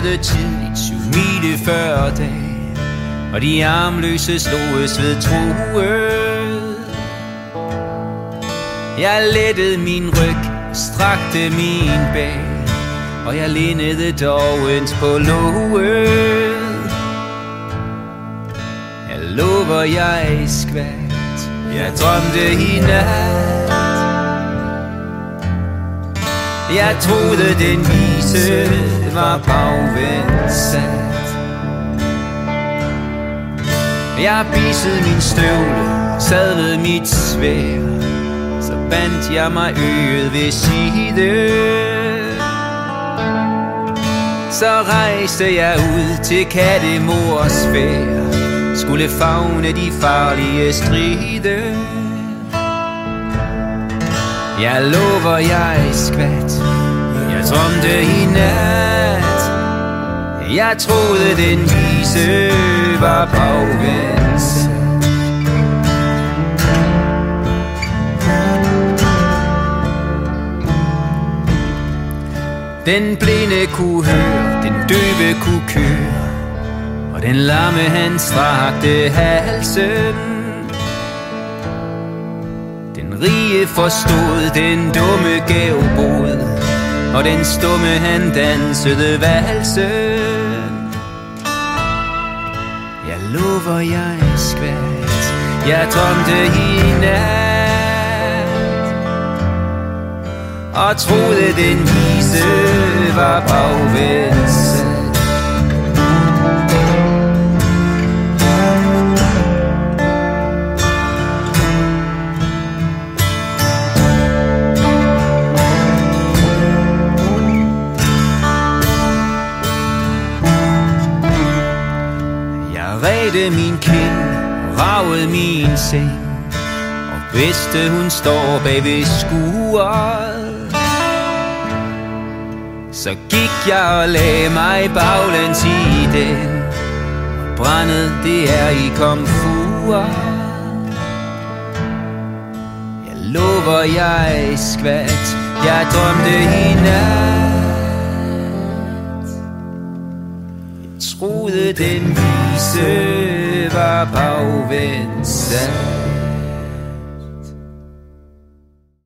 vågnede tidligt 7 mile før dag, og de armløse sloges ved truet. Jeg lettede min ryg, strakte min bag, og jeg lindede dovent på låget. Jeg lover, jeg skvat, jeg drømte i nat. Jeg troede, den vise var bagvendt sat. Jeg bissede min støvle, sadlede mit sværd, så bandt jeg mig øget ved side. Så rejste jeg ud til kattemors færd, skulle favne de farlige stride. Jeg lover, jeg skvat, jeg drømte i nat. Jeg troede, den vise var bagvendt sat. Den blinde kunne høre, den døve kunne køre, og den lamme han strakte halsen. Den rige forstod, den dumme gav bod, og den stumme han dansede valsen. Jeg lover, jeg skvat, jeg drømte i nat, og troede, den vise var bagvendt sat. Jeg redte min kind, ragede min seng, og vidste, hun står bag ved skuret. Så gik jeg og lagde mig baglæns i den, og brændet det er i komfur. Jeg lover, jeg skvat, jeg drømte i nat. Jeg troede, den vise var bagvendt sat.